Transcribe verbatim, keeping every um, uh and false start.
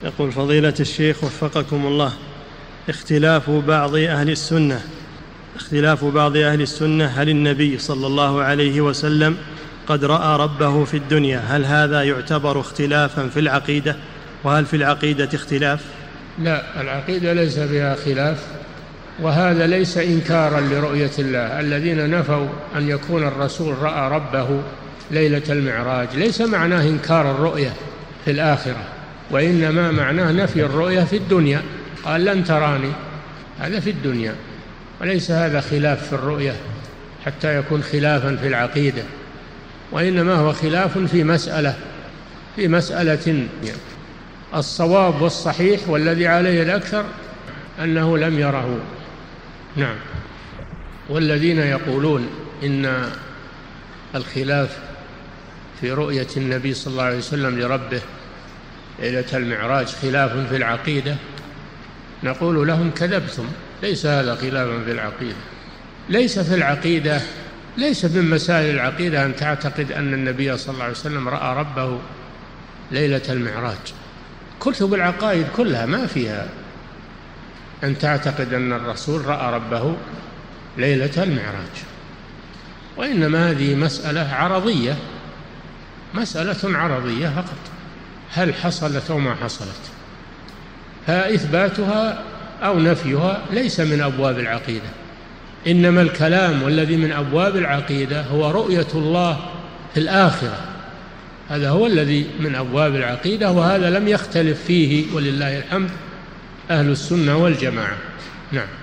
يقول فضيلة الشيخ وفقكم الله، اختلاف بعض أهل السنة اختلاف بعض أهل السنة هل النبي صلى الله عليه وسلم قد رأى ربه في الدنيا؟ هل هذا يعتبر اختلافا في العقيدة؟ وهل في العقيدة اختلاف؟ لا، العقيدة ليس فيها خلاف، وهذا ليس إنكارا لرؤية الله. الذين نفوا أن يكون الرسول رأى ربه ليلة المعراج ليس معناه إنكار الرؤية في الآخرة، وإنما معناه نفي الرؤية في الدنيا. قال لن تراني، هذا في الدنيا، وليس هذا خلاف في الرؤية حتى يكون خلافا في العقيدة، وإنما هو خلاف في مسألة في مسألة الصواب والصحيح والذي عليه الأكثر أنه لم يره. نعم. والذين يقولون إن الخلاف في رؤية النبي صلى الله عليه وسلم لربه ليلة المعراج خلاف في العقيدة، نقول لهم كذبتم، ليس هذا خلافا في العقيدة. ليس في العقيدة ليس من مسائل العقيدة أن تعتقد أن النبي صلى الله عليه وسلم رأى ربه ليلة المعراج. كتب العقائد كلها ما فيها أن تعتقد أن الرسول رأى ربه ليلة المعراج، وإنما هذه مسألة عرضية مسألة عرضية فقط، هل حصلت أو ما حصلت، فإثباتها أو نفيها ليس من أبواب العقيدة. إنما الكلام والذي من أبواب العقيدة هو رؤية الله في الآخرة، هذا هو الذي من أبواب العقيدة، وهذا لم يختلف فيه ولله الحمد أهل السنة والجماعة. نعم.